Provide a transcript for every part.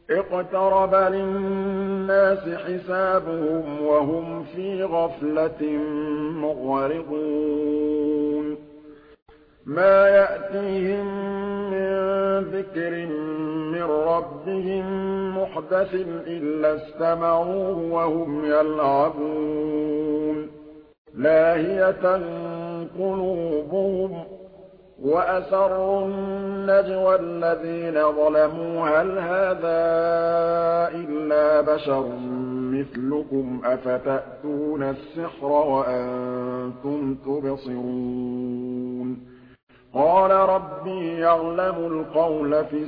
اقترب للناس حسابهم وهم في غفلة مغرقون ما يأتيهم من ذكر من ربهم محدث إلا استمعوه وهم يلعبون لاهية قلوبهم وأسروا النجوى الذين ظلموا هل هذا إلا بشر مثلكم أفتأتون السحر وأنتم تبصرون قال ربي يعلم القول في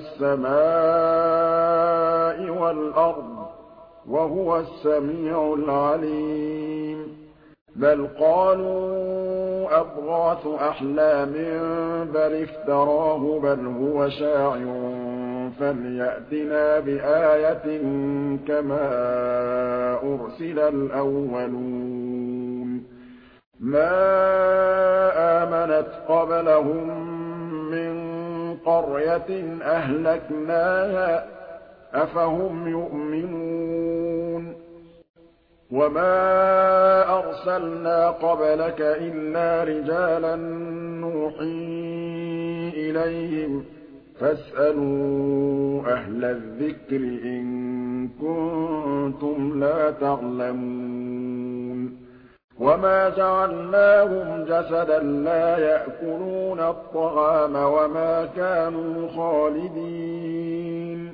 السماء والأرض وهو السميع العليم بل قالوا أضغاث أحلام بل افتراه بل هو شاعر فليأتنا بآية كما أرسل الأولون ما آمنت قبلهم من قرية أهلكناها أفهم يؤمنون وما أرسلنا قبلك إلا رجالا نوحي إليهم فاسألوا أهل الذكر إن كنتم لا تعلمون وما جعلناهم جسدا لا يأكلون الطعام وما كانوا خالدين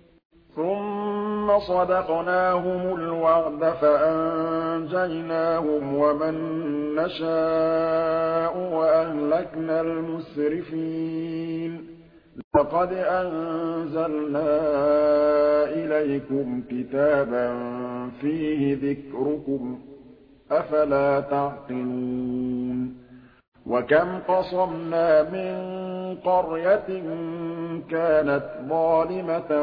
ثم صدقناهم الوعد فأنجيناهم ومن نشاء وأهلكنا المسرفين لقد أنزلنا إليكم كتابا فيه ذكركم أفلا تعقلون وكم قصمنا من قرية كانت ظالمة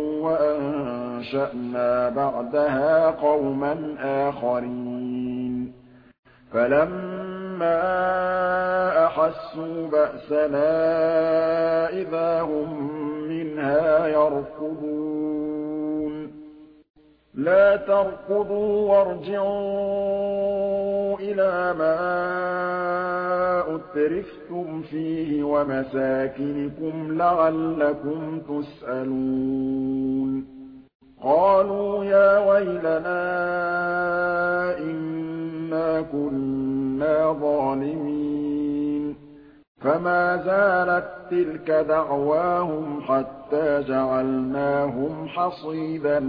وأنشأنا بعدها قوما آخرين فلما أحسوا بأسنا إذا هم منها يركضون لا تركضوا وارجعوا إلى ما أترفتم فيه ومساكنكم لعلكم تسألون قالوا يا ويلنا إنا كنا ظالمين فما زالت تلك دعواهم حتى جعلناهم حصيدا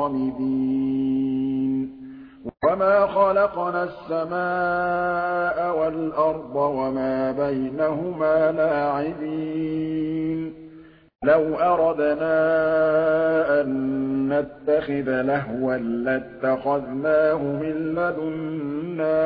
خامدين وما خلقنا السماء والأرض وما بينهما لاعبين لو أردنا أن نتخذ لهوا لاتخذناه من لدنا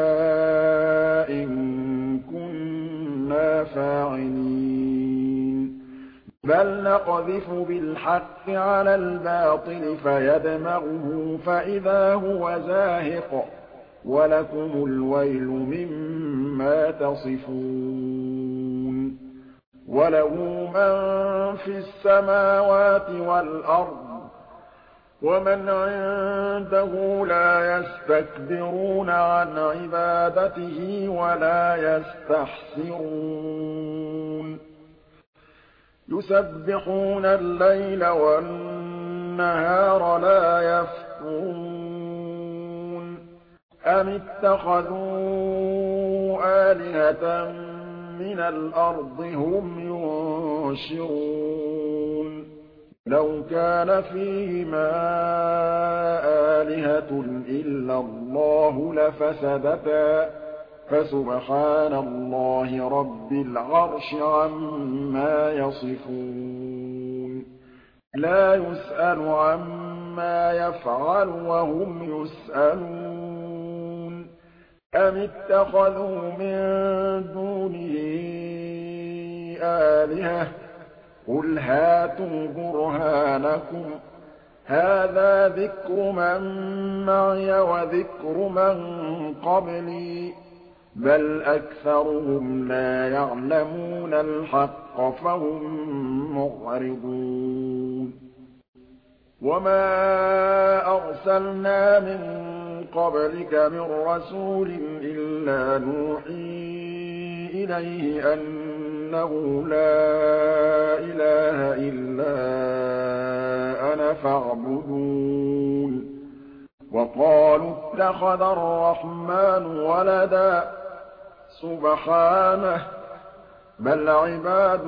إن كنا فاعلين بل نقذف بالحق على الباطل فيدمغه فإذا هو زاهق ولكم الويل مما تصفون وله من في السماوات والأرض ومن عنده لا يستكبرون عن عبادته ولا يستحسرون يسبحون الليل والنهار لا يفترون أم اتخذوا آلهة من الأرض هم ينشرون لو كان فيهما آلهة إلا الله لفسدتا فسبحان الله رب العرش عما يصفون لا يسأل عما يفعل وهم يسألون أم اتخذوا من دونه آلهة قل هاتوا برهانكم هذا ذكر من معي وذكر من قبلي بل أكثرهم لا يعلمون الحق فهم معرضون وَمَا أَرْسَلْنَا مِن قَبْلِكَ مِن رَّسُولٍ إِلَّا نُوحِي إِلَيْهِ أَنَّهُ لَا إِلَٰهَ إِلَّا أَنَا فَاعْبُدُونِ وَقَالُوا اتَّخَذَ الرَّحْمَٰنُ وَلَدًا ۗ سُبْحَانَهُ ۖ بَلْ عِبَادٌ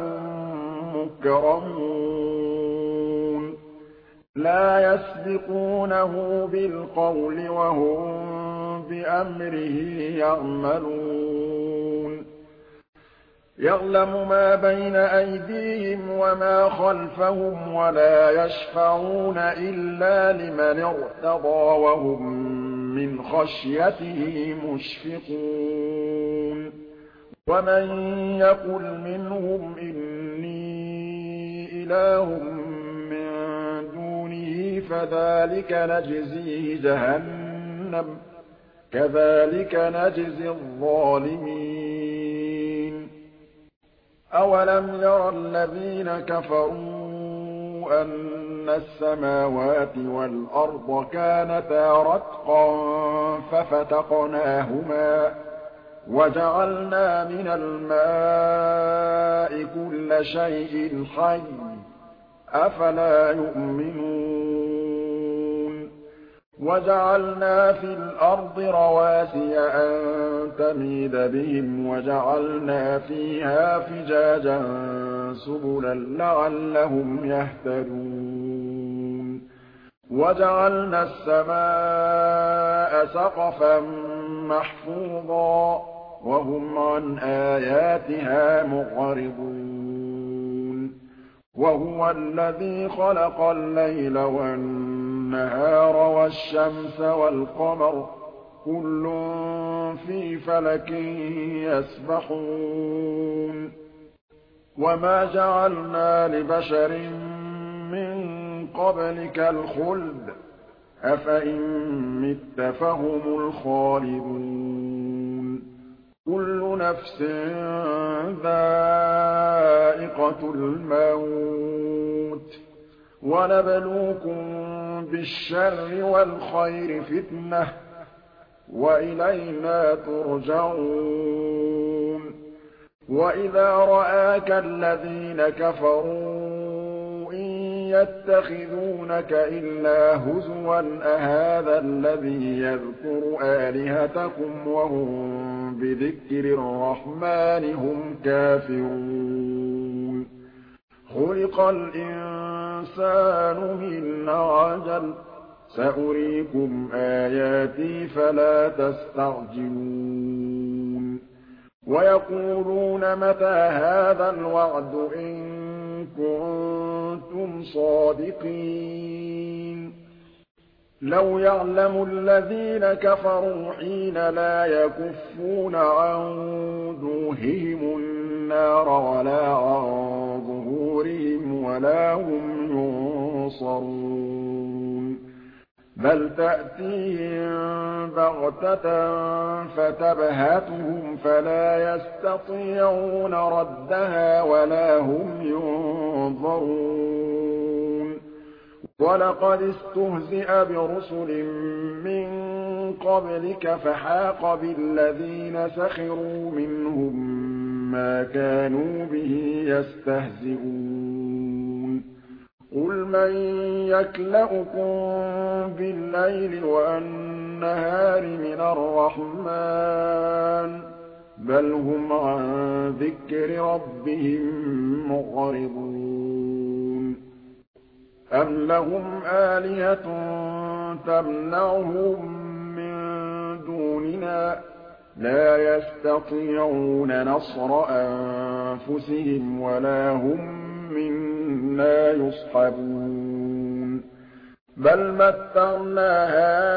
مُّكْرَمُونَ لَا يَسْبِقُونَهُ بِالْقَوْلِ وَهُم بِأَمْرِهِ يَعْمَلُونَ يَعْلَمُ مَا بَيْنَ أَيْدِيهِمْ وَمَا خَلْفَهُمْ وَلَا يَشْفَعُونَ إِلَّا لِمَنِ ارْتَضَىٰ وَهُم مِّنْ خَشْيَتِهِ مُشْفِقُونَ وَمَن يَقُلْ مِنْهُمْ إِنِّي إِلَٰهٌ مِّن دُونِهِ فَذَٰلِكَ نَجْزِيهِ جَهَنَّمَ ۚ كَذَٰلِكَ نَجْزِي الظَّالِمِينَ أَوَلَمْ يَرَ الَّذِينَ كَفَرُوا أَنَّ السَّمَاوَاتِ وَالْأَرْضَ كَانَتَا رَتْقًا فَفَتَقْنَاهُمَا وَجَعَلْنَا مِنَ الْمَاءِ كُلَّ شَيْءٍ حَيٍّ ۖ أَفَلَا يُؤْمِنُونَ وَجَعَلْنَا فِي الْأَرْضِ رَوَاسِيَ أَن تَمِيدَ بِهِمْ وَجَعَلْنَا فِيهَا فِجَاجًا سُبُلًا لَّعَلَّهُمْ يَهْتَدُونَ وَجَعَلْنَا السَّمَاءَ سَقْفًا مَّحْفُوظًا وَهُمْ عَنْ آيَاتِهَا مُعْرِضُونَ وَهُوَ الَّذِي خَلَقَ اللَّيْلَ وَالنَّهَارَ وَالشَّمْسَ وَالْقَمَرَ ۖ كُلٌّ فِي فَلَكٍ يَسْبَحُونَ وَمَا جَعَلْنَا لِبَشَرٍ مِّن قَبْلِكَ الْخُلْدَ ۖ أَفَإِن مِّتَّ فَهُمُ الْخَالِدُونَ كُلُّ نَفْسٍ ذَائِقَةُ الْمَوْتِ ۖ وَنَبْلُوكُم بِالشَّرِّ وَالْخَيْرِ فِتْنَةً ۖ وَإِلَيْنَا تُرْجَعُونَ وَإِذَا رَآكَ الَّذِينَ كَفَرُوا إِن يَتَّخِذُونَكَ إِلَّا هُزُوًا أَهَٰذَا الَّذِي يَذْكُرُ آلِهَتَكُمْ وَهُم بِذِكْرِ الرَّحْمَٰنِ هُمْ كَافِرُونَ خُلِقَ الْإِنسَانُ مِنْ عَجَلٍ ۚ سَأُرِيكُمْ آيَاتِي فَلَا تَسْتَعْجِلُونَ وَيَقُولُونَ مَتَىٰ هَٰذَا الْوَعْدُ إِن كُنتُمْ صَادِقِينَ لَوْ يَعْلَمُ الَّذِينَ كَفَرُوا حِينَ لَا يَكُفُّونَ عَن وُجُوهِهِمُ النَّارَ وَلَا عَن ظُهُورِهِمْ وَلَا هُمْ يُنصَرُونَ بَلْ تَأْتِيهِم بَغْتَةً فَتَبْهَتُهُمْ فَلَا يَسْتَطِيعُونَ رَدَّهَا وَلَا هُمْ يُنظَرُونَ وَلَقَدِ اسْتُهْزِئَ بِرُسُلٍ مِّن قَبْلِكَ فَحَاقَ بِالَّذِينَ سَخِرُوا مِنْهُم مَّا كَانُوا بِهِ يَسْتَهْزِئُونَ قُلْ مَن يَكْلَؤُكُم بِاللَّيْلِ وَالنَّهَارِ مِنَ الرَّحْمَٰنِ ۗ بَلْ هُمْ عَن ذِكْرِ رَبِّهِم مُّعْرِضُونَ أَمْ لَهُمْ آلِهَةٌ تَمْنَعُهُم مِّن دُونِنَا ۚ لَا يَسْتَطِيعُونَ نَصْرَ أَنفُسِهِمْ وَلَا هُم مِّنَّا يُصْحَبُونَ بَلْ مَتَّعْنَا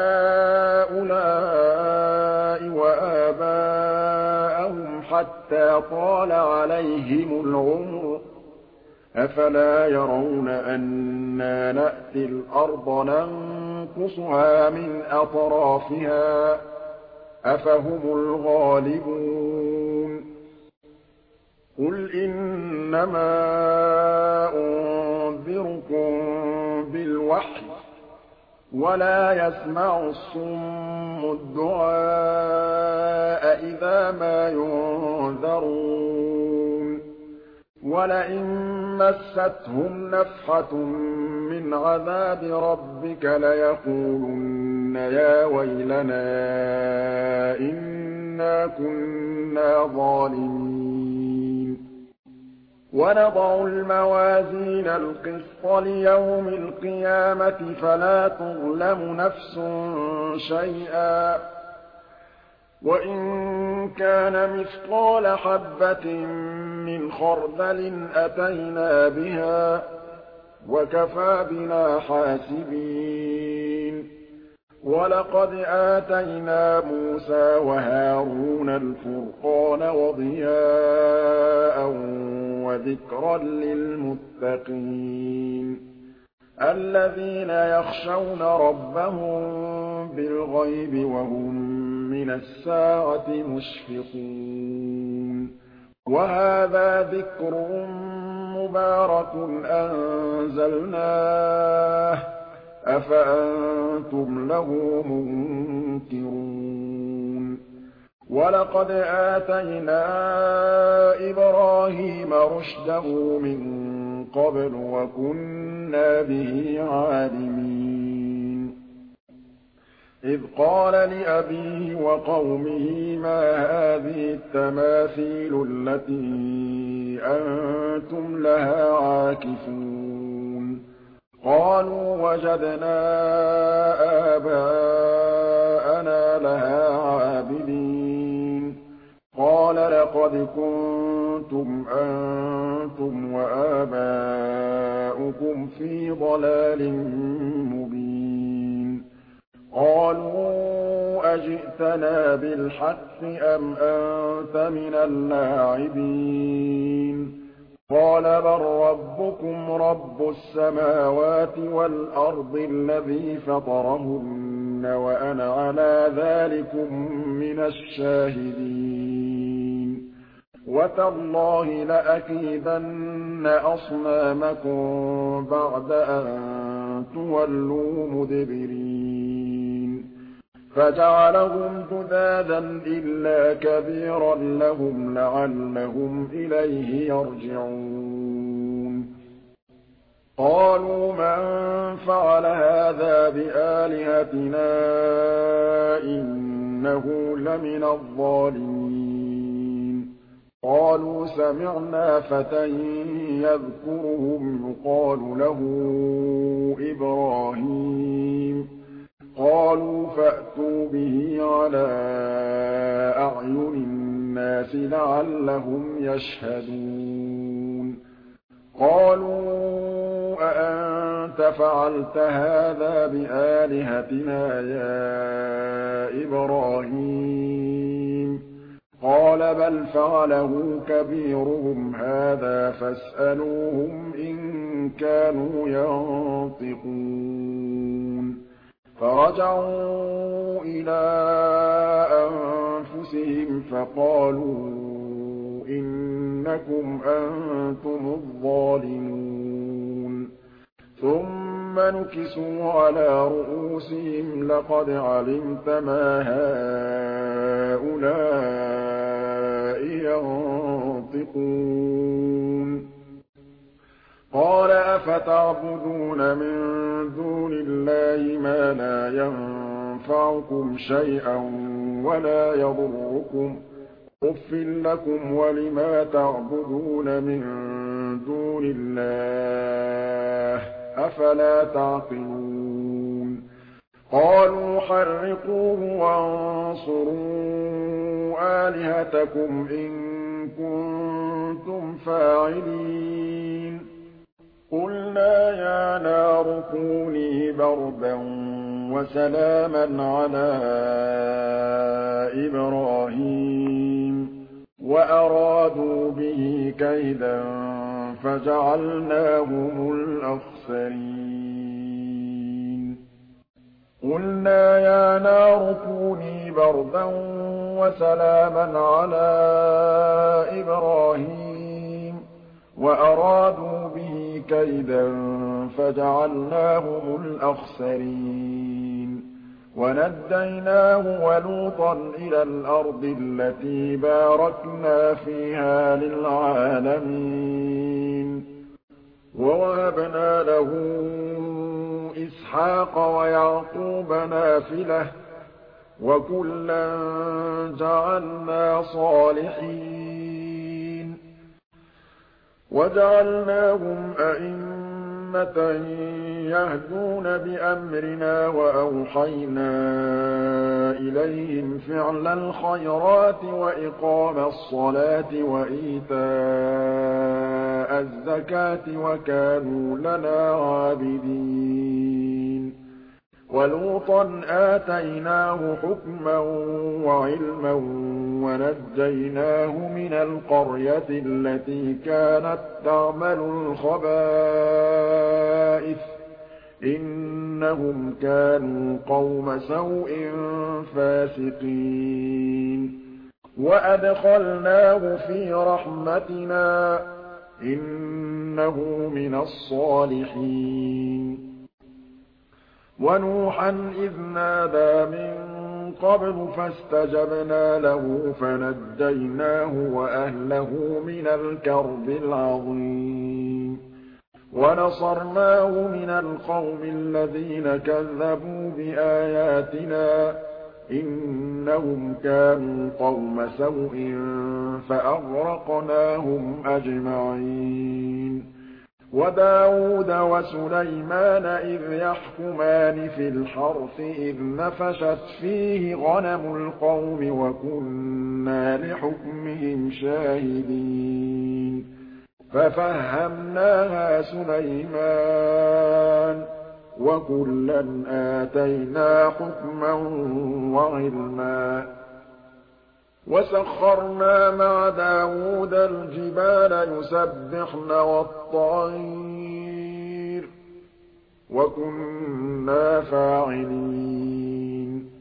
هَٰؤُلَاءِ وَآبَاءَهُمْ حَتَّىٰ طَالَ عَلَيْهِمُ الْعُمُرُ ۗ أَفَلَا يَرَوْنَ أَنَّا نَأْتِي الْأَرْضَ نَنقُصُهَا مِنْ أَطْرَافِهَا ۚ أَفَهُمُ الْغَالِبُونَ قُلْ إِنَّمَا أُنذِرُكُم بِالْوَحْيِ ولا يسمع الصم الدعاء إذا ما ينذرون ولئن مستهم نفحة من عذاب ربك ليقولن يا ويلنا إنا كنا ظالمين ونضع الموازين القسط ليوم القيامة فلا تظلم نفس شيئا وإن كان مثقال حبة من خردل أتينا بها وكفى بنا حاسبين ولقد آتينا موسى وهارون الفرقان وضياء وذكرا للمتقين الذين يخشون ربهم بالغيب وهم من الساعة مشفقون وهذا ذكر مبارك أنزلناه أفأنتم له منكرون ولقد آتينا إبراهيم رشده من قبل وكنا به عالمين إذ قال لأبيه وقومه ما هذه التماثيل التي أنتم لها عاكفون قالوا وجدنا آباءنا لها عابدين قال لقد كنتم أنتم وآباؤكم في ضلال مبين قالوا أجئتنا بالحق أم أنت من اللاعبين قال بل ربكم رب السماوات والأرض الذي فطرهن وأنا على ذلكم من الشاهدين وتالله لأكيدن أصنامكم بعد أن تولوا مدبرين فجعلهم جذاذا إلا كبيرا لهم لعلهم إليه يرجعون قالوا من فعل هذا بآلهتنا إنه لمن الظالمين قالوا سمعنا فتى يذكرهم يقال له إبراهيم قالوا فأتوا به على أعين الناس لعلهم يشهدون قالوا أأنت فعلت هذا بآلهتنا يا إبراهيم قال بل فعله كبيرهم هذا فاسألوهم إن كانوا ينطقون فرجعوا إلى أنفسهم فقالوا إنكم أنتم الظالمون ثم نكسوا على رؤوسهم لقد علمت ما هؤلاء ينطقون قال أفتعبدون من دون الله ما لا ينفعكم شيئا ولا يضركم أف لكم ولما تعبدون من دون الله أفلا تعقلون قالوا حرقوه وانصروا آلهتكم إن كنتم فاعلين قلنا يا نار كوني بردا وسلاما على إبراهيم وأرادوا به كيدا فجعلناهم الأخسرين قلنا يا نار كوني بردا وسلاما على إبراهيم وأرادوا به كيدا فجعلناهم الأخسرين ونجيناه ولوطا إلى الأرض التي باركنا فيها للعالمين ووهبنا له إسحاق ويعقوب نافلة وكلا جعلنا صالحين وجعلناهم أئمة يهدون بأمرنا وأوحينا إليهم فعل الخيرات وإقام الصلاة وإيتاء الزكاة وكانوا لنا عابدين ولوطا آتيناه حكما وعلما ونجيناه من القرية التي كانت تعمل الخبائث إنهم كانوا قوم سوء فاسقين وأدخلناه في رحمتنا إنه من الصالحين ونوحا إذ نادى من قبل فاستجبنا له فنجيناه وأهله من الكرب العظيم ونصرناه من القوم الذين كذبوا بآياتنا إنهم كانوا قوم سوء فأغرقناهم أجمعين وداود وسليمان إذ يحكمان في الحرث إذ نفشت فيه غنم القوم وكنا لحكمهم شاهدين ففهمناها سليمان وكلا آتينا حكما وعلما وسخرنا مع داود الجبال يسبحن والطير وكنا فاعلين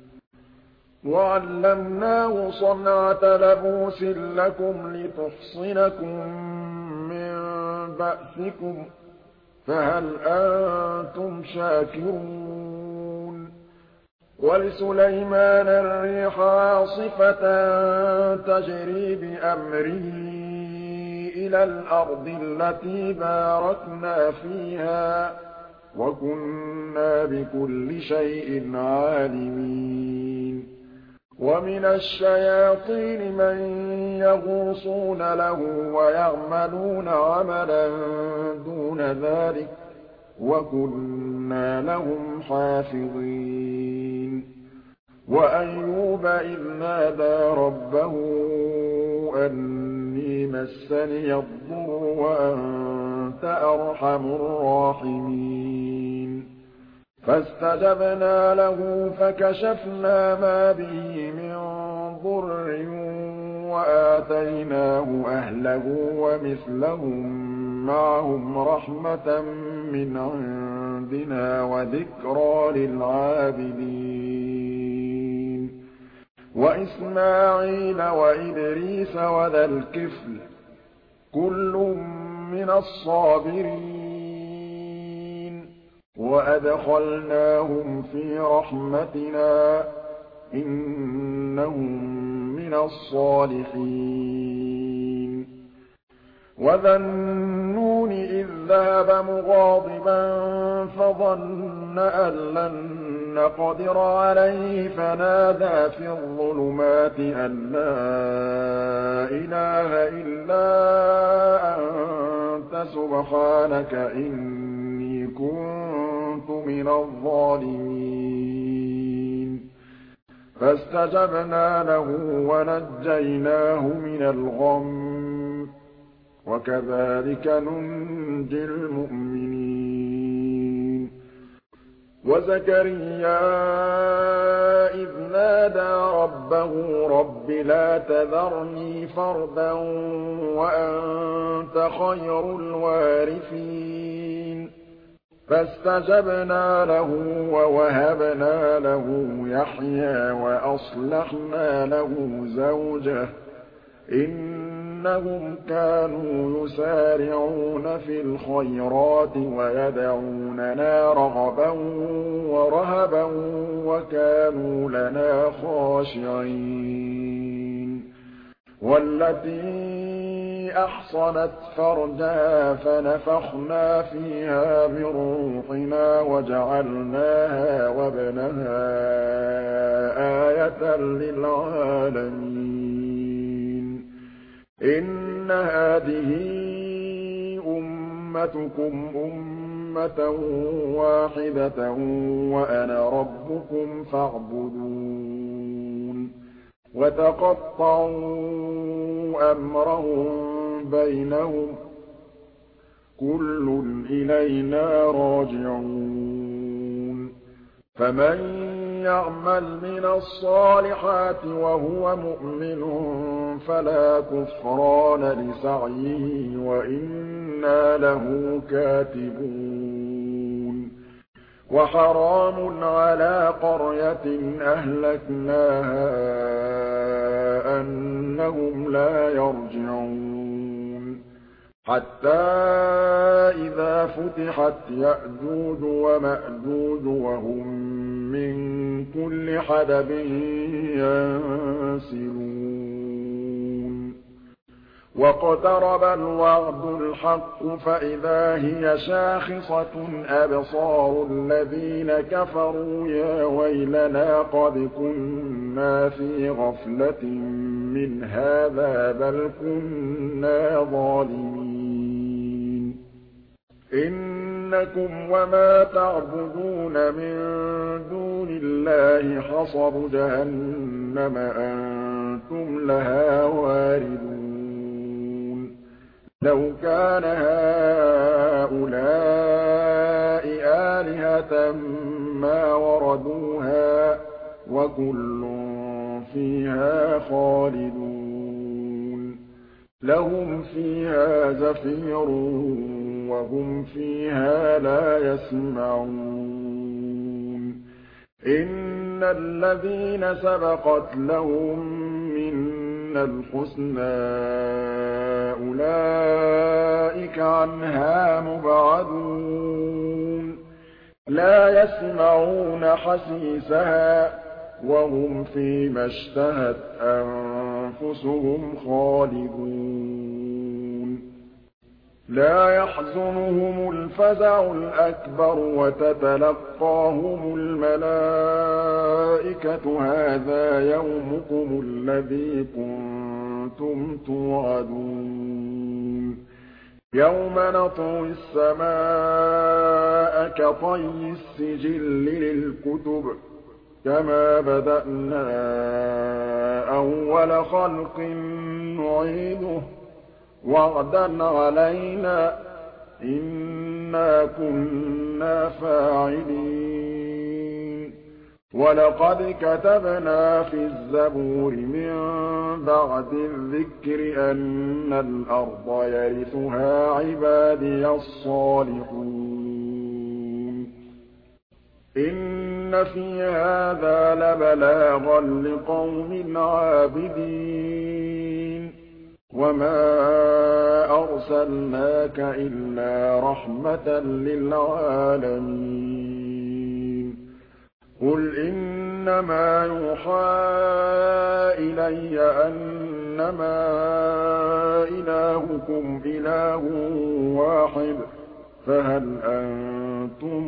وعلمناه صنعة لبوس لكم لتحصنكم من بأسكم فهل أنتم شاكرون ولسليمان الريح عاصفة تجري بأمره إلى الأرض التي باركنا فيها وكنا بكل شيء عالمين ومن الشياطين من يغوصون له ويعملون عملا دون ذلك وكنا لهم حافظين وأيوب إذ نادى ربه أني مسني الضر وأنت أرحم الراحمين فاستجبنا له فكشفنا ما به من ضر وآتيناه أهله ومثلهم معهم رحمة من عندنا وذكرى للعابدين وإسماعيل وإدريس وذا الكفل كل من الصابرين وأدخلناهم في رحمتنا إنهم من الصالحين وذا النون إذ ذهب مغاضبا فظن أن لن نقدر عليه فنادى في الظلمات أن لا إله إلا أنت سبحانك إني كنت من الظالمين فاستجبنا له ونجيناه من الغم وكذلك ننجي المؤمنين وزكريا إذ نادى ربه رب لا تذرني فردا وأنت خير الوارثين فاستجبنا له ووهبنا له يحيى وأصلحنا له زوجه إِنَّهُمْ كَانُوا يُسَارِعُونَ فِي الْخَيْرَاتِ وَيَدْعُونَنَا رَغَبًا وَرَهَبًا وَكَانُوا لَنَا خَاشِعِينَ وَالَّتِي أَحْصَنَتْ فَرْجَهَا فَنَفَخْنَا فِيهَا مِن رُّوحِنَا وَجَعَلْنَاهَا وَابْنَهَا آيَةً لِّلْعَالَمِينَ إِنَّ هَٰذِهِ أُمَّتُكُمْ أُمَّةً وَاحِدَةً وَأَنَا رَبُّكُمْ فَاعْبُدُونِ وَتَقَطَّعُوا أَمْرَهُم بَيْنَهُمْ ۖ كُلٌّ إِلَيْنَا راجِعُونَ فَمَن يَعْمَلْ مِنَ الصَّالِحَاتِ وَهُوَ مُؤْمِنٌ فَلَا كُفْرَانَ لِسَعْيِهِ وَإِنَّا لَهُ كَاتِبُونَ وَحَرَامٌ عَلَىٰ قَرْيَةٍ أَهْلَكْنَاهَا أَنَّهُمْ لَا يَرْجِعُونَ حَتَّىٰ إِذَا فُتِحَتْ يَأْجُوجُ وَمَأْجُوجُ وَهُم مِّن كُلِّ حَدَبٍ يَنسِلُونَ وَاقْتَرَبَ الْوَعْدُ الْحَقُّ فَإِذَا هِيَ شَاخِصَةٌ أَبْصَارُ الَّذِينَ كَفَرُوا يَا وَيْلَنَا قَدْ كُنَّا فِي غَفْلَةٍ مِّنْ هَٰذَا بَلْ كُنَّا ظَالِمِينَ إِنَّكُمْ وَمَا تَعْبُدُونَ مِن دُونِ اللَّهِ حَصَبُ جَهَنَّمَ أَنتُمْ لَهَا وَارِدُونَ لَوْ كَانَ هَٰؤُلَاءِ آلِهَةً مَّا وَرَدُوهَا ۖ وَكُلٌّ فِيهَا خَالِدُونَ لَهُمْ فِيهَا زَفِيرٌ وَهُمْ فِيهَا لَا يَسْمَعُونَ إِنَّ الَّذِينَ سَبَقَتْ لَهُم مِّنَّا الْحُسْنَىٰ أُولَٰئِكَ عَنْهَا مُبْعَدُونَ لَا يَسْمَعُونَ حَسِيسَهَا وَهُمْ فِيمَا اشْتَهَتْ أَنفُسُهُمْ خَالِدُونَ لَا يَحْزُنُهُمُ الْفَزَعُ الْأَكْبَرُ وَتَتَلَقَّاهُمُ الْمَلَائِكَةُ هَٰذَا يَوْمُكُمُ الَّذِي كُنتُمْ تُوعَدُونَ يَوْمَ نَطْوِي السَّمَاءَ كَطَيِّ السِّجِلِّ لِلْكُتُبِ كَمَا بَدَأْنَا أَوَّلَ خَلْقٍ نُّعِيدُهُ وَعْدًا عَلَيْنَا ۚ إِنَّا كُنَّا فَاعِلِينَ وَلَقَدْ كَتَبْنَا فِي الزَّبُورِ مِن بَعْدِ الذِّكْرِ أَنَّ الْأَرْضَ يَرِثُهَا عِبَادِيَ الصَّالِحُونَ إِنَّ فِي هَٰذَا لَبَلَاغًا لِّقَوْمٍ عَابِدِينَ وَمَا أَرْسَلْنَاكَ إِلَّا رَحْمَةً لِّلْعَالَمِينَ قُلْ إِنَّمَا يُوحَىٰ إِلَيَّ أَنَّمَا إِلَٰهُكُمْ إِلَٰهٌ وَاحِدٌ فَهَلْ أَنتُم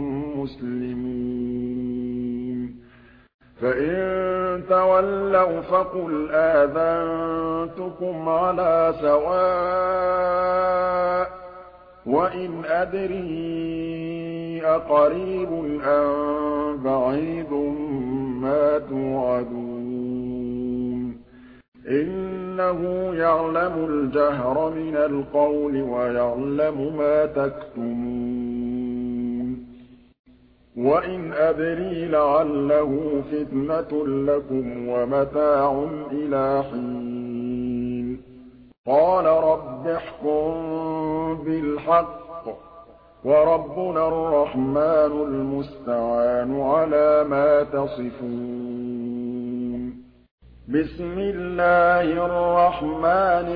مُّسْلِمُونَ فَإِن تَوَلَّوْا فَقُلْ آذَنتُكُمْ عَلَىٰ سَوَاءٍ ۖ وَإِنْ أَدْرِي أَقَرِيبٌ أَم بَعِيدٌ مَّا تُوعَدُونَ إِنَّهُ يَعْلَمُ الْجَهْرَ مِنَ الْقَوْلِ وَيَعْلَمُ مَا تَكْتُمُونَ وَإِنْ أَدْرِي لَعَلَّهُ فِتْنَةٌ لَّكُمْ وَمَتَاعٌ إِلَىٰ حِينٍ قَالَ رَبِّ احْكُم بِالْحَقِّ وَرَبُّنَا الرَّحْمَٰنُ الْمُسْتَعَانُ عَلَىٰ مَا تَصِفُونَ بسم الله الرحمن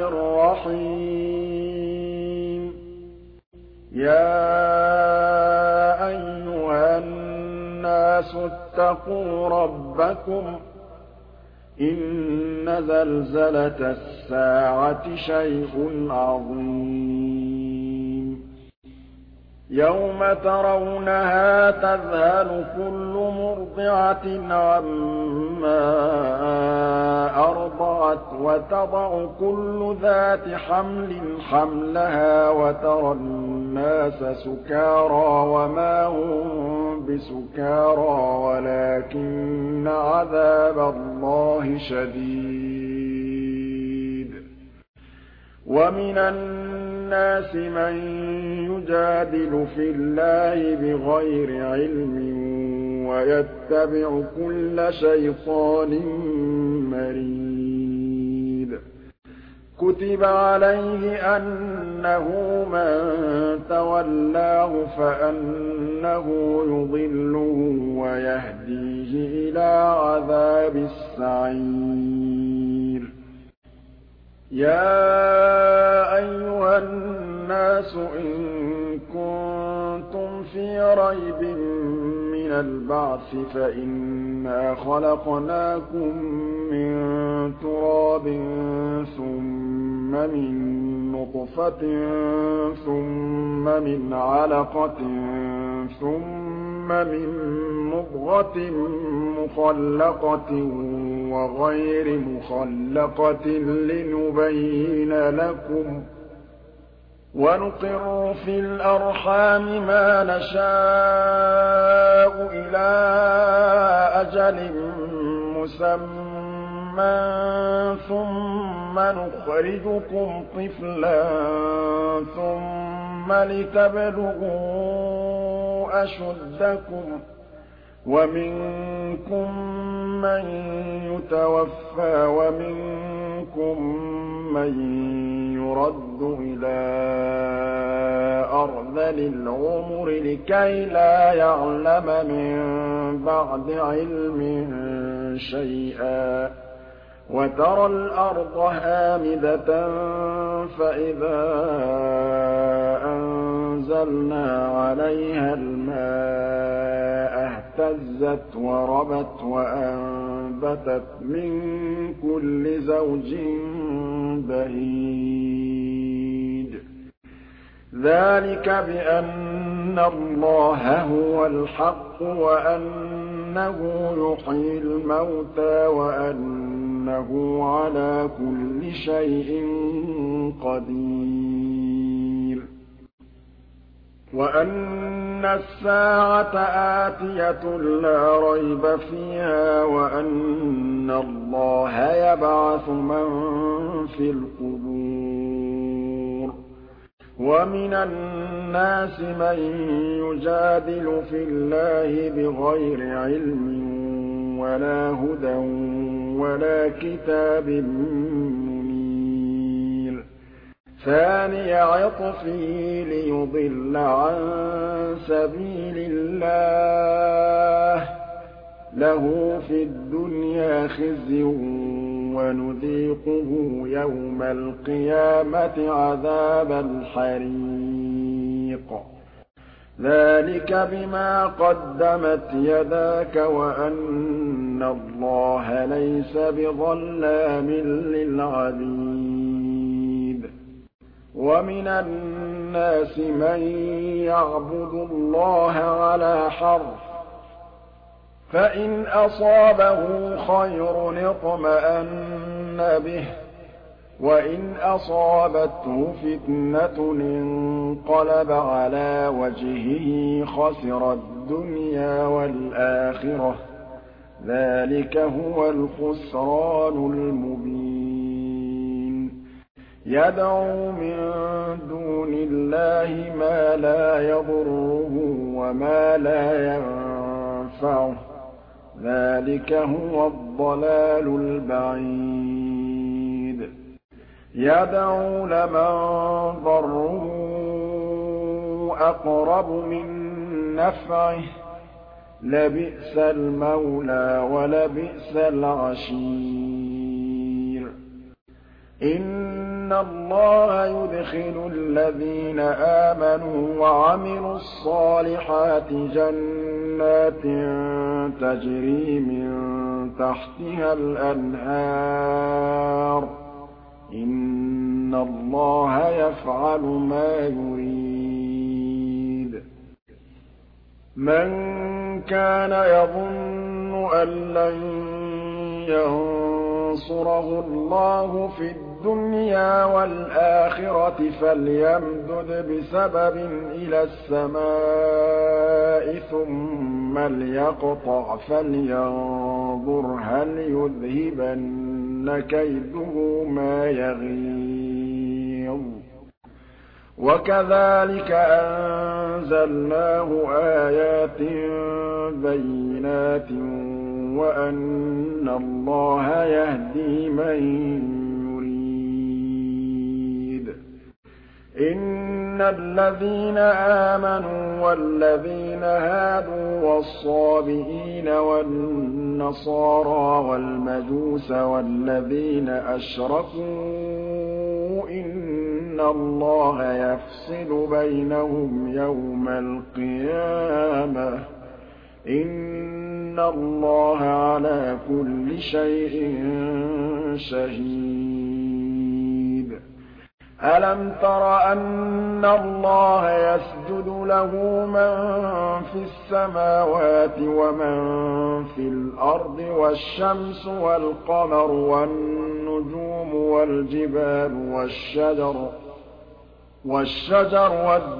الرحيم يا أيها الناس اتقوا ربكم إن زلزلة الساعة شيء عظيم يوم ترونها تذهل كل مرضعة عما أرضعت وتضع كل ذات حمل حملها وترى الناس سكارى وما هم بسكارى ولكن عذاب الله شديد ومن الناس من يجادل في الله بغير علم ويتبع كل شيطان مريد كتب عليه أنه من تولاه فأنه يضله ويهديه إلى عذاب السعير يا أيها الناس إن كنتم في ريب من البعث فإنا خلقناكم من تراب ثم من نطفة ثم من علقة ثم من مضغة مخلقة وغير مخلقة لنبين لكم ونقر في الأرحام ما نشاء إلى أجل مسمى ثم نخرجكم طفلا ثم لتبلغوا أشدكم ومنكم من يتوفى ومنكم من يرد إلى أرذل العمر لكي لا يعلم من بعد علم شيئا وترى الأرض هامدة فإذا أنزلنا عليها الماء اهتزت وربت وأنبتت من كل زوج بهيج ذلك بأن الله هو الحق وأنه يحيي الموتى وأنه على كل شيء قدير وأن الساعة آتية لا ريب فيها وأن الله يبعث من في القبور ومن الناس من يجادل في الله بغير علم ولا هدى ولا كتاب منير ثاني عطفه ليضل عن سبيل الله له في الدنيا خزي ونذيقه يوم القيامة عذاب الحريق ذلك بما قدمت يداك وأن الله ليس بظلام للعبيد ومن الناس من يعبد الله على حرف فإن أصابه خير اطمأن به وإن أصابته فتنة انقلب على وجهه خسر الدنيا والآخرة ذلك هو الخسران المبين يدعو من دون الله ما لا يضره وما لا ينفعه ذلك هو الضلال البعيد يدعو لمن ضره أقرب من نفعه لبئس المولى ولبئس العشير إِنَّ اللَّهَ يُدْخِلُ الَّذِينَ آمَنُوا وَعَمِلُوا الصَّالِحَاتِ جَنَّاتٍ تَجْرِي مِن تَحْتِهَا الْأَنْهَارُ ۚ إِنَّ اللَّهَ يَفْعَلُ مَا يُرِيدُ مَن كَانَ يَظُنُّ أَن لَّن يَنصُرَهُ اللَّهُ فِي الدُّنْيَا وَالْآخِرَةِ فَلْيَمْدُدْ بِسَبَبٍ إِلَى السَّمَاءِ ثُمَّ لْيَقْطَعْ فَلْيَنظُرْ هَلْ يُذْهِبَنَّ كَيْدُهُ مَا يَغِيظُ وَكَذَٰلِكَ أَنزَلْنَاهُ آيَاتٍ بَيِّنَاتٍ وَأَنَّ اللَّهَ يَهْدِي مَن يُرِيدُ إِنَّ الَّذِينَ آمَنُوا وَالَّذِينَ هَادُوا وَالصَّابِئِينَ وَالنَّصَارَىٰ وَالْمَجُوسَ وَالَّذِينَ أَشْرَكُوا إِنَّ اللَّهَ يَفْصِلُ بَيْنَهُمْ يَوْمَ الْقِيَامَةِ ۚ إِنَّ اللَّهَ عَلَىٰ كُلِّ شَيْءٍ شَهِيدٌ أَلَمْ تَرَ أَنَّ اللَّهَ يَسْجُدُ لَهُ مَن فِي السَّمَاوَاتِ وَمَن فِي الْأَرْضِ وَالشَّمْسُ وَالْقَمَرُ وَالنُّجُومُ وَالْجِبَالُ وَالشَّجَرُ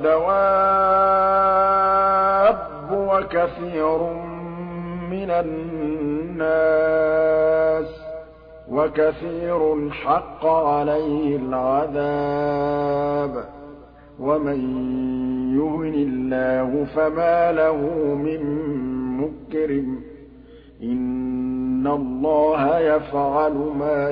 وَالدَّوَابُّ وَكَثِيرٌ مِّنَ النَّاسِ ۖ وَكَثِيرٌ حَقَّ عَلَيْهِ الْعَذَابُ ۗ وَمَن يُهِنِ اللَّهُ فَمَا لَهُ مِن مُّكْرِمٍ ۚ إِنَّ اللَّهَ يَفْعَلُ مَا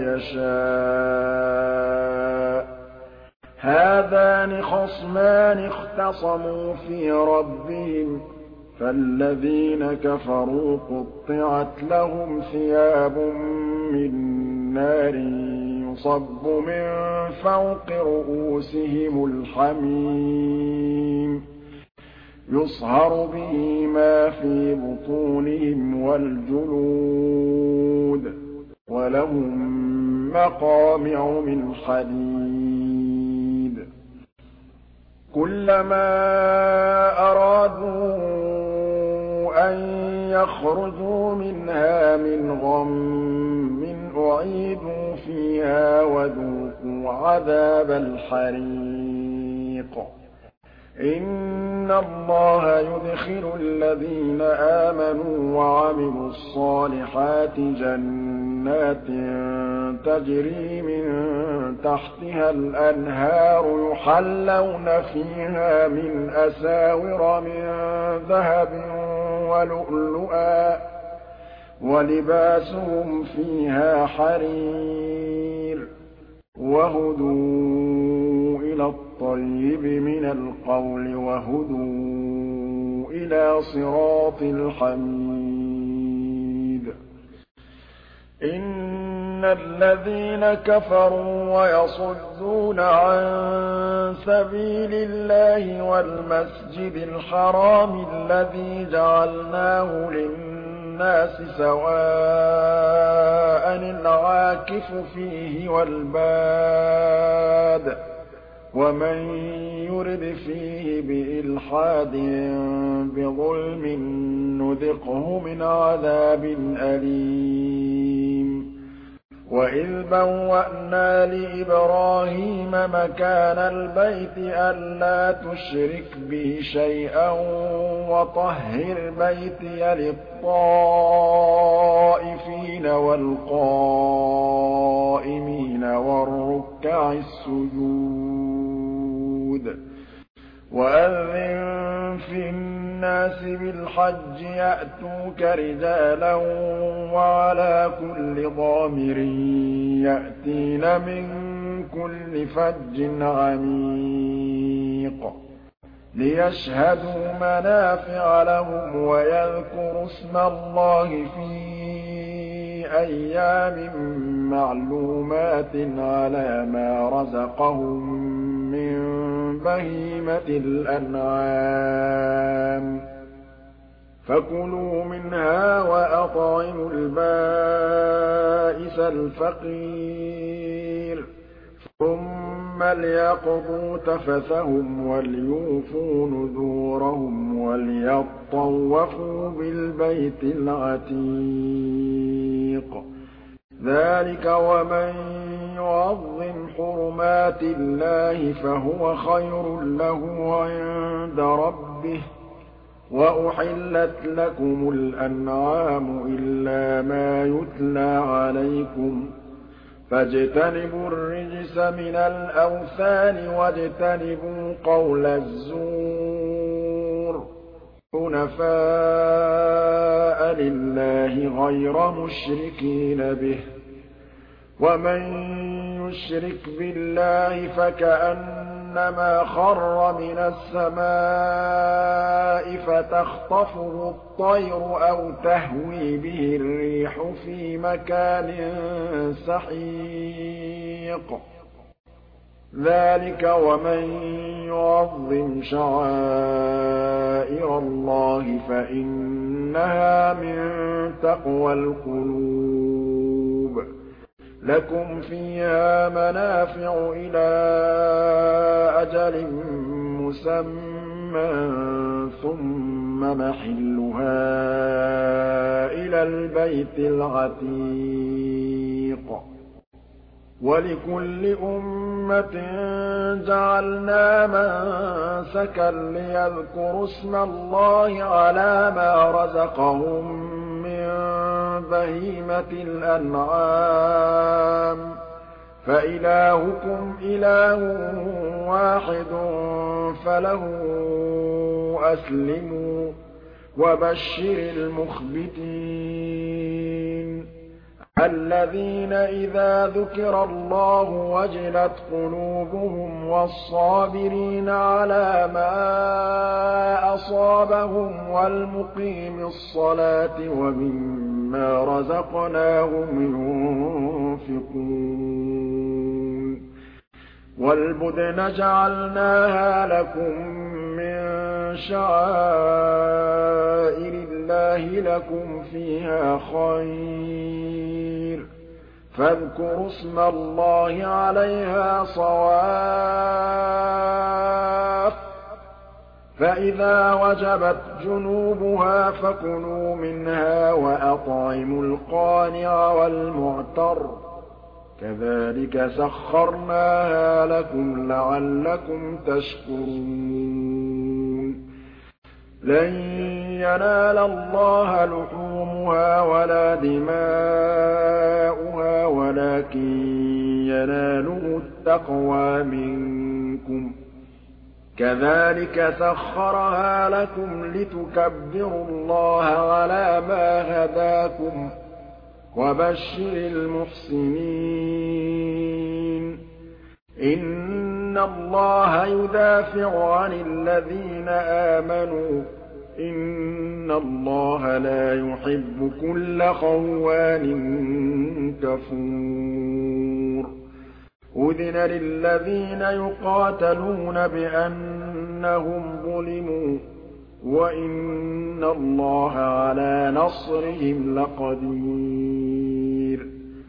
يَشَاءُ هَٰذَانِ خَصْمَانِ اخْتَصَمُوا فِي رَبِّهِمْ ۖ فَالَّذِينَ كَفَرُوا قُطِّعَتْ لَهُمْ ثِيَابٌ مِّن نَّارٍ يُصَبُّ مِن فَوْقِ رُءُوسِهِمُ الْحَمِيمُ يُصْهَرُ بِهِ مَا فِي بُطُونِهِمْ وَالْجُلُودُ ۖ وَلَهُم مَّقَامِعُ مِنْ حَدِيدٍ كُلَّمَا أَرَادُوا أَن يَخْرُجُوا مِنْهَا مِنْ غَمٍّ أُعِيدُوا فِيهَا وَذُوقُوا عَذَابَ الْحَرِيقِ إِنَّ اللَّهَ يُدْخِلُ الَّذِينَ آمَنُوا وَعَمِلُوا الصَّالِحَاتِ جَنَّاتٍ تَجْرِي مِن تَحْتِهَا الْأَنْهَارُ يُحَلَّوْنَ فِيهَا مِنْ أَسَاوِرَ مِن ذَهَبٍ وَلُؤْلُؤًا ۖ وَلِبَاسُهُمْ فِيهَا حَرِيرٌ ۖ وَهُدُوا إِلَى الطَّيِّبِ مِنَ الْقَوْلِ وَهُدُوا إِلَىٰ صِرَاطِ الْحَمِيدِ إِنَّ الَّذِينَ كَفَرُوا وَيَصُدُّونَ عَن سَبِيلِ اللَّهِ وَالْمَسْجِدِ الْحَرَامِ الَّذِي جَعَلْنَاهُ لِلنَّاسِ سَوَاءً الْعَاكِفُ فِيهِ وَالْبَادِ ۚ وَمَن يُرِدْ فِيهِ بِإِلْحَادٍ بِظُلْمٍ نُّذِقْهُ مِنْ عَذَابٍ أَلِيمٍ وَإِذْ بَوَّأْنَا لِإِبْرَاهِيمَ مَكَانَ الْبَيْتِ أَلَّا تُشْرِكْ بِي شَيْئًا وَطَهِّرْ بَيْتِيَ لِلطَّائِفِينَ وَالْقَائِمِينَ وَالرُّكَّعِ السُّجُودِ وَأَذِّن فِي النَّاسِ بِالْحَجِّ يَأْتُوكَ رِجَالًا وَعَلَىٰ كُلِّ ضَامِرٍ يَأْتِينَ مِن كُلِّ فَجٍّ عَمِيقٍ لِّيَشْهَدُوا مَنَافِعَ لَهُمْ وَيَذْكُرُوا اسْمَ اللَّهِ فِي أيام معلومات على ما رزقهم من بهيمة الأنعام فكلوا منها وأطعموا البائس الفقير ثم ليقضوا تفثهم وليوفوا نذورهم وليطوفوا بالبيت العتيق ذلك ومن يعظم حرمات الله فهو خير له عند ربه وأحلت لكم الأنعام إلا ما يتلى عليكم فاجتنبوا الرجس من الأوثان واجتنبوا قول الزور حنفاء لله غير مشركين به ومن يشرك بالله فكأنما خر من السماء فتخطفه الطير أو تهوي به الريح في مكان سحيق ذلك ومن يعظم شعائر الله فإنها من تقوى القلوب لكم فيها منافع إلى أجل مسمى ثم محلها إلى البيت العتيق ولكل أمة جعلنا منسكا ليذكروا اسم الله على ما رزقهم من بهيمة الأنعام فإلهكم إله واحد فله أسلموا وبشر المخبتين الذين إذا ذكر الله وجلت قلوبهم والصابرين على ما أصابهم والمقيم الصلاة ومما رزقناهم ينفقون والبدن جعلناها لكم من شعائر الله لكم فيها خير فاذكروا اسم الله عليها صواف فإذا وجبت جنوبها فكلوا منها وأطعموا القانع والمعتر كذلك سخرناها لكم لعلكم تشكرون لن ينال الله لحومها ولا دماؤها ولكن يناله التقوى منكم كذلك سخرها لكم لتكبروا الله على ما هداكم وبشر المحسنين إن الله يدافع عن الذين آمنوا إن الله لا يحب كل خوان كفور أذن للذين يقاتلون بأنهم ظلموا وإن الله على نصرهم لقدير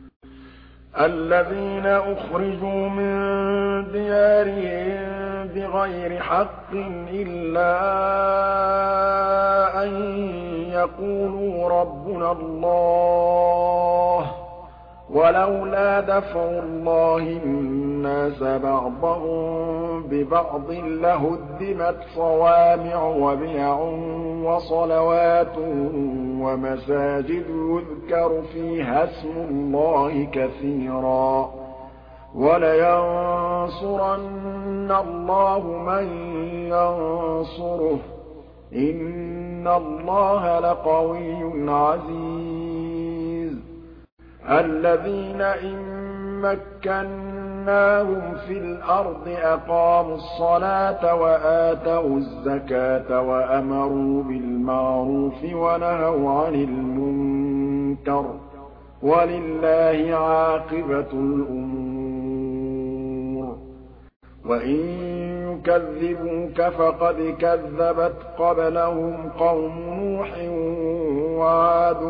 الذين أخرجوا من ديارهم بغير حق إلا أن يقولوا ربنا الله ولولا دفع الله الناس بعضهم ببعض لهدمت صوامع وبيع وصلوات ومساجد يذكر فيها اسم الله كثيرا ولينصرن الله من ينصره إن الله لقوي عزيز الذين إن مكناهم في الأرض أقاموا الصلاة وآتوا الزكاة وأمروا بالمعروف ونهوا عن المنكر وَلِلَّهِ عَاقِبَةُ الْأُمُورِ وَإِن يُكَذِّبُوكَ فَقَدْ كَذَّبَتْ قَبْلَهُمْ قَوْمُ نُوحٍ وَعَادٌ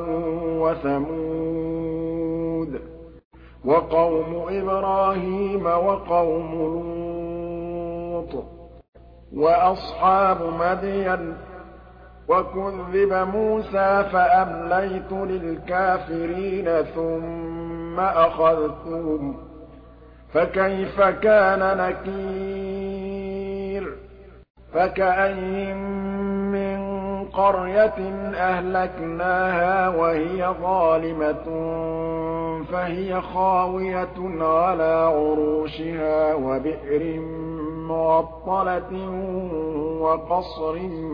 وَثَمُودُ وَقَوْمُ إِبْرَاهِيمَ وَقَوْمُ لُوطٍ وَأَصْحَابُ مَدْيَنَ وَكُذِّبَ مُوسَىٰ فَأَمْلَيْتُ لِلْكَافِرِينَ ثُمَّ أَخَذْتُهُمْ ۖ فَكَيْفَ كَانَ نَكِيرِ فَكَأَيِّن مِّن قَرْيَةٍ أَهْلَكْنَاهَا وَهِيَ ظَالِمَةٌ فَهِيَ خَاوِيَةٌ عَلَىٰ عُرُوشِهَا وَبِئْرٍ مُّعَطَّلَةٍ وَقَصْرٍ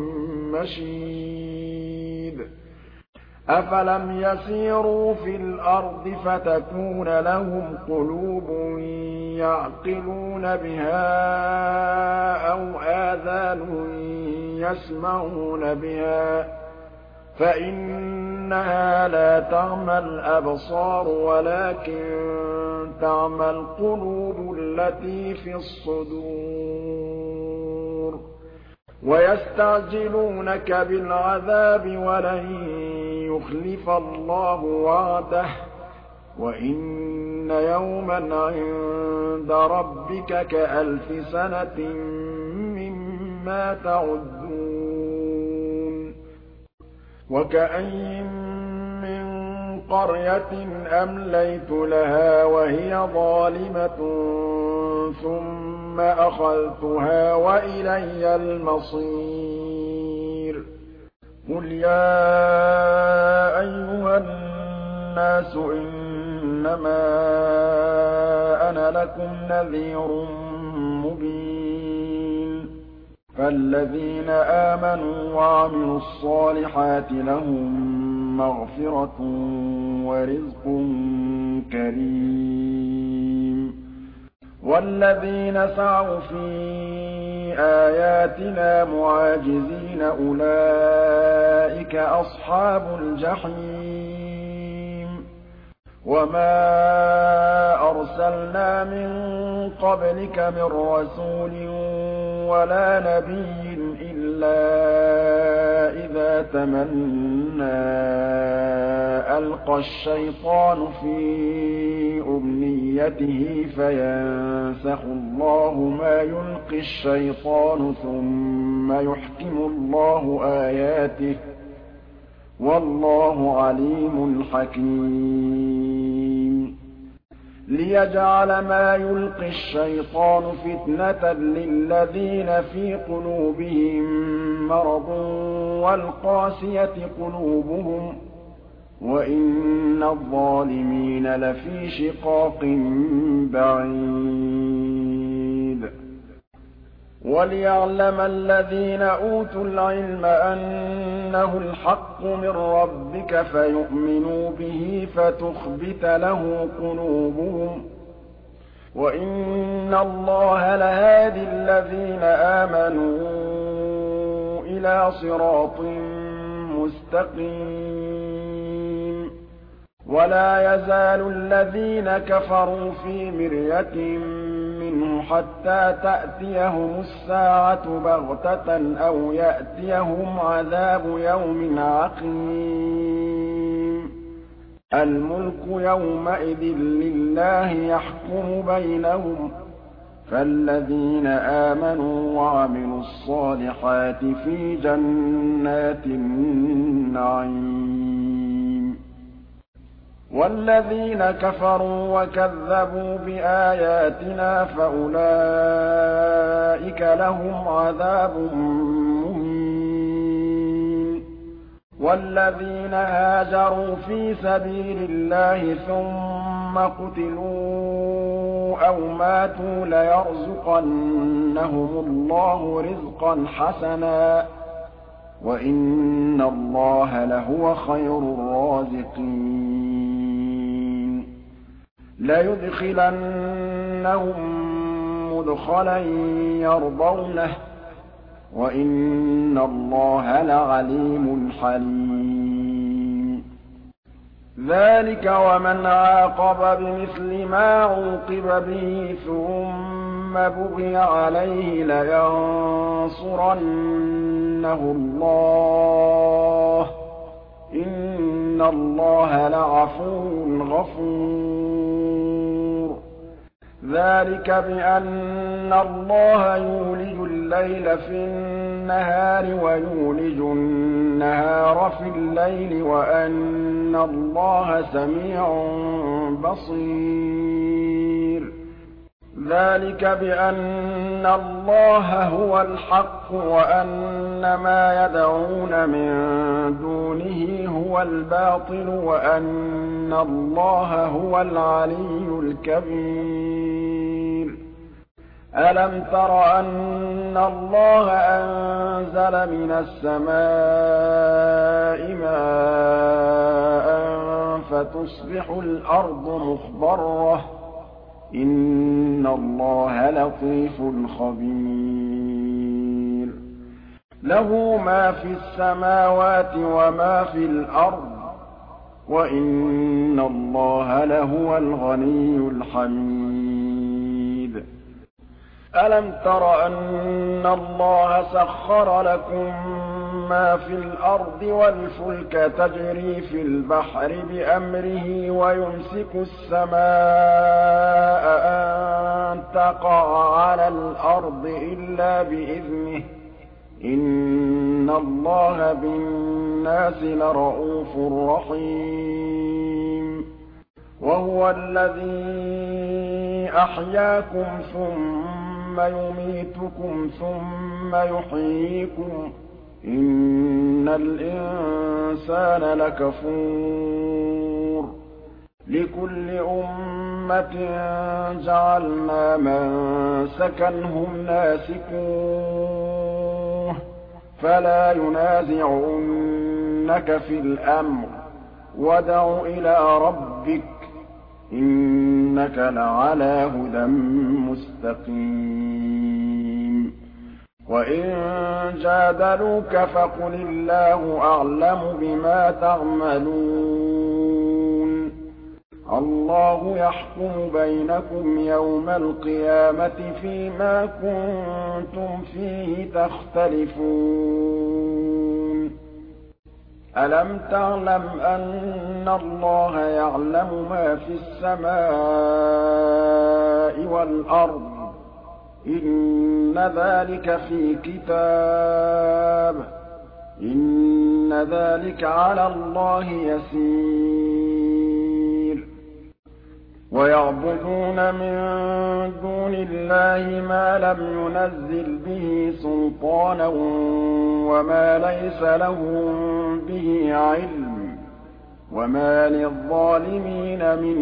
مَّشِيدٍ أَفَلَمْ يَسِيرُوا فِي الْأَرْضِ فَتَكُونَ لَهُمْ قُلُوبٌ يَعْقِلُونَ بِهَا أَوْ آذَانٌ يَسْمَعُونَ بِهَا ۖ فَإِنَّهَا لَا تَعْمَى الْأَبْصَارُ وَلَٰكِن تَعْمَى الْقُلُوبُ الَّتِي فِي الصُّدُورِ وَيَسْتَعْجِلُونَكَ بِالْعَذَابِ وَلَن يُخْلِفَ اللَّهُ وَعْدَهُ ۚ وَإِنَّ يَوْمًا عِندَ رَبِّكَ كَأَلْفِ سَنَةٍ مِّمَّا تَعُدُّونَ وَكَأَيِّن مِّن قَرْيَةٍ أَمْلَيْتُ لَهَا وَهِيَ ظَالِمَةٌ ثُمَّ أَخَذْتُهَا وَإِلَيَّ الْمَصِيرُ قُلْ يَا أَيُّهَا النَّاسُ إِنَّمَا أَنَا لَكُمْ نَذِيرٌ مُّبِينٌ فَالَّذِينَ آمَنُوا وَعَمِلُوا الصَّالِحَاتِ لَهُم مَّغْفِرَةٌ وَرِزْقٌ كَرِيمٌ وَالَّذِينَ سَعَوْا فِي آيَاتِنَا مُعَاجِزِينَ أُولَٰئِكَ أَصْحَابُ الْجَحِيمِ وَمَا أَرْسَلْنَا مِن قَبْلِكَ مِن رَّسُولٍ وَلَا نَبِيٍّ إِلَّا إِذَا تَمَنَّىٰ أَلْقَى الشَّيْطَانُ فِي أُمْنِيَّتِهِ فَيَنسَخُ اللَّهُ مَا يُلْقِي الشَّيْطَانُ ثُمَّ يُحْكِمُ اللَّهُ آيَاتِهِ ۗ وَاللَّهُ عَلِيمٌ حَكِيمٌ لِيَجْعَلَ مَا يُلْقِي الشَّيْطَانُ فِتْنَةً لِّلَّذِينَ فِي قُلُوبِهِم مَّرَضٌ وَالْقَاسِيَةِ قُلُوبُهُمْ ۗ وَإِنَّ الظَّالِمِينَ لَفِي شِقَاقٍ بَعِيدٍ وَلِيَعْلَمَ الَّذِينَ أُوتُوا الْعِلْمَ أَنَّهُ الْحَقُّ مِن رَّبِّكَ فَيُؤْمِنُوا بِهِ فَتُخْبِتَ لَهُ قُلُوبُهُمْ ۗ وَإِنَّ اللَّهَ لَهَادِ الَّذِينَ آمَنُوا إِلَىٰ صِرَاطٍ مُّسْتَقِيمٍ وَلَا يَزَالُ الَّذِينَ كَفَرُوا فِي مِرْيَةٍ مِّنْهُ حَتَّىٰ تَأْتِيَهُمُ السَّاعَةُ بَغْتَةً أَوْ يَأْتِيَهُمْ عَذَابُ يَوْمٍ عَقِيمٍ الْمُلْكُ يَوْمَئِذٍ لِّلَّهِ يَحْكُمُ بَيْنَهُمْ ۚ فَالَّذِينَ آمَنُوا وَعَمِلُوا الصَّالِحَاتِ فِي جَنَّاتِ النَّعِيمِ وَالَّذِينَ كَفَرُوا وَكَذَّبُوا بِآيَاتِنَا فَأُولَٰئِكَ لَهُمْ عَذَابٌ مُّهِينٌ وَالَّذِينَ هَاجَرُوا فِي سَبِيلِ اللَّهِ ثُمَّ قُتِلُوا أَوْ مَاتُوا لَيَرْزُقَنَّهُمُ اللَّهُ رِزْقًا حَسَنًا ۚ وَإِنَّ اللَّهَ لَهُوَ خَيْرُ الرَّازِقِينَ لَيُدْخِلَنَّهُم مُّدْخَلًا يَرْضَوْنَهُ ۗ وَإِنَّ اللَّهَ لَعَلِيمٌ حَلِيمٌ ذَٰلِكَ وَمَنْ عَاقَبَ بِمِثْلِ مَا عُوقِبَ بِهِ ثُمَّ بُغِيَ عَلَيْهِ لَيَنصُرَنَّهُ اللَّهُ ۗ إِنَّ اللَّهَ لَعَفُوٌّ غَفُورٌ ذَٰلِكَ بِأَنَّ اللَّهَ يُولِجُ اللَّيْلَ في النَّهَارِ وَيُولِجُ النَّهَارَ في اللَّيْلِ وَأَنَّ اللَّهَ سَمِيعٌ بَصِيرٌ ذَٰلِكَ بِأَنَّ اللَّهَ هُوَ الْحَقُّ وَأَنَّ مَا يَدْعُونَ مِن دُونِهِ هُوَ الْبَاطِلُ وَأَنَّ اللَّهَ هُوَ الْعَلِيُّ الْكَبِيرُ أَلَمْ تَرَ أَنَّ اللَّهَ أَنزَلَ مِنَ السَّمَاءِ مَاءً فَتُصْبِحُ الْأَرْضُ مُخْضَرَّةً ۗ إِنَّ اللَّهَ لَطِيفٌ خَبِيرٌ لَّهُ مَا فِي السَّمَاوَاتِ وَمَا فِي الْأَرْضِ ۗ وَإِنَّ اللَّهَ لَهُوَ الْغَنِيُّ الْحَمِيدُ أَلَمْ تَرَ أَنَّ اللَّهَ سَخَّرَ لَكُم مَّا فِي الْأَرْضِ وَالْفُلْكَ تَجْرِي فِي الْبَحْرِ بِأَمْرِهِ وَيُمْسِكُ السَّمَاءَ أَن تَقَعَ عَلَى الْأَرْضِ إِلَّا بِإِذْنِهِ ۗ إِنَّ اللَّهَ بِالنَّاسِ لَرَءُوفٌ رَّحِيمٌ وَهُوَ الَّذِي أَحْيَاكُمْ ثُمَّ يُمِيتُكُمْ ثُمَّ يُحْيِيكُمْ ۗ إِنَّ الْإِنسَانَ لَكَفُورٌ لِكُلِّ أُمَّةٍ جَعَلْنَا مَنسَكًا هُمْ نَاسِكُوهُ ۖ فَلَا يُنَازِعُنَّكَ فِي الْأَمْرِ ۚ وَادْعُ إِلَىٰ رَبِّكَ ۖ إِنَّكَ لَعَلَىٰ هُدًى مُّسْتَقِيمٍ وَإِن جَادَلُوكَ فَقُلِ اللَّهُ أَعْلَمُ بِمَا تَعْمَلُونَ اللَّهُ يَحْكُمُ بَيْنَكُمْ يَوْمَ الْقِيَامَةِ فِيمَا كُنتُمْ فِيهِ تَخْتَلِفُونَ أَلَمْ تَعْلَمْ أَنَّ اللَّهَ يَعْلَمُ مَا فِي السَّمَاءِ وَالْأَرْضِ ۗ إِنَّ ذَٰلِكَ فِي كِتَابٍ ۚ إِنَّ ذَٰلِكَ عَلَى اللَّهِ يَسِيرٌ وَيَعْبُدُونَ مِن دُونِ اللَّهِ مَا لَمْ يُنَزِّلْ بِهِ سُلْطَانًا وَمَا لَيْسَ لَهُم بِهِ عِلْمٌ ۗ وَمَا لِلظَّالِمِينَ مِن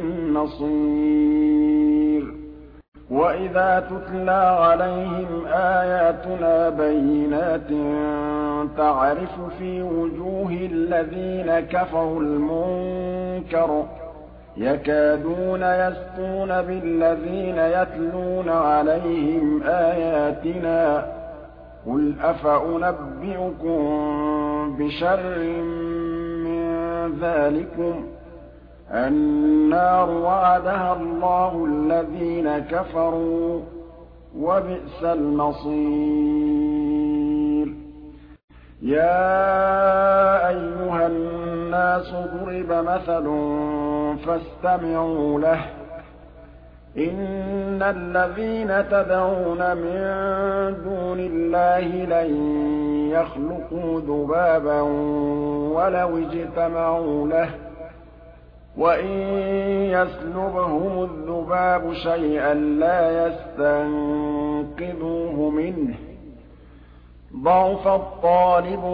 نَّصِيرٍ وَإِذَا تُتْلَىٰ عَلَيْهِمْ آيَاتُنَا بَيِّنَاتٍ تَعْرِفُ فِي وُجُوهِ الَّذِينَ كَفَرُوا الْمُنكَرَ ۖ يَكَادُونَ يَسْطُونَ بِالَّذِينَ يَتْلُونَ عَلَيْهِمْ آيَاتِنَا ۗ قُلْ أَفَأُنَبِّئُكُم بِشَرٍّ مِّن ذَٰلِكُمُ ۗ النَّارُ وَعَدَهَا اللَّهُ الَّذِينَ كَفَرُوا ۖ وَبِئْسَ الْمَصِيرُ يَا أَيُّهَا النَّاسُ ضُرِبَ مَثَلٌ فَاسْتَمِعُوا لَهُ ۚ إِنَّ الَّذِينَ تَدْعُونَ مِن دُونِ اللَّهِ لَن يَخْلُقُوا ذُبَابًا وَلَوِ اجْتَمَعُوا لَهُ ۖ وَإِن يَسْلُبْهُمُ الذُّبَابُ شَيْئًا لَّا يَسْتَنقِذُوهُ مِنْهُ ۚ ضَعُفَ الطَّالِبُ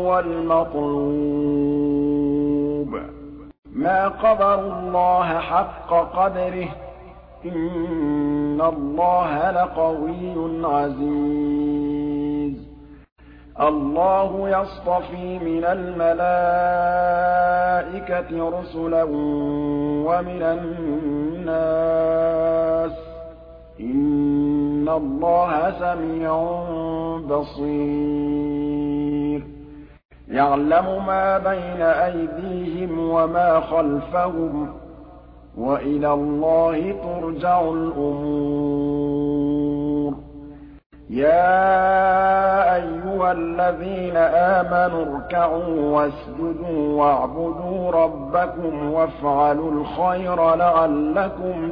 وَالْمَطْلُوبُ مَا قَدَرُوا اللَّهَ حَقَّ قَدْرِهِ ۗ إِنَّ اللَّهَ لَقَوِيٌّ عَزِيزٌ اللَّهُ يَصْطَفِي مِنَ الْمَلَائِكَةِ رُسُلًا وَمِنَ النَّاسِ ۚ إِنَّ اللَّهَ سَمِيعٌ بَصِيرٌ يَعْلَمُ مَا بَيْنَ أَيْدِيهِمْ وَمَا خَلْفَهُمْ ۗ وَإِلَى اللَّهِ تُرْجَعُ الْأُمُورُ يَا أَيُّهَا الَّذِينَ آمَنُوا ارْكَعُوا وَاسْجُدُوا وَاعْبُدُوا رَبَّكُمْ وَافْعَلُوا الْخَيْرَ لَعَلَّكُمْ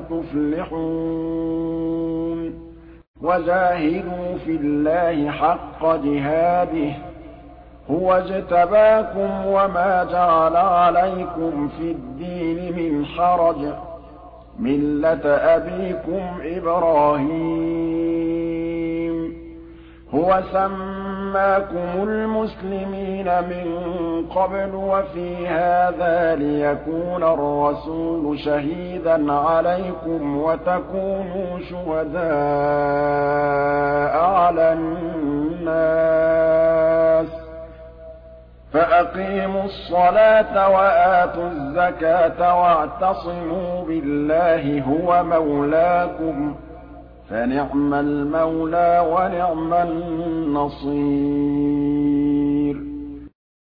تُفْلِحُونَ وَجَاهِدُوا فِي اللَّهِ حَقَّ جِهَادِهِ هُوَ اجْتَبَاكُمْ وَمَا جَعَلَ عَلَيْكُمْ فِي الدِّينِ مِنْ حَرَجٍ ۚ مِّلَّةَ أَبِيكُمْ إِبْرَاهِيمَ هُوَ سَمَّاكُمُ الْمُسْلِمِينَ مِن قَبْلُ وَفِي هَٰذَا لِيَكُونَ الرَّسُولُ شَهِيدًا عَلَيْكُمْ وَتَكُونُوا شُهَدَاءَ عَلَى النَّاسِ ۚ فَأَقِيمُوا الصَّلَاةَ وَآتُوا الزَّكَاةَ وَاعْتَصِمُوا بِاللَّهِ هُوَ مَوْلَاكُمْ ۖ فَنِعْمَ الْمَوْلَىٰ وَنِعْمَ النَّصِيرُ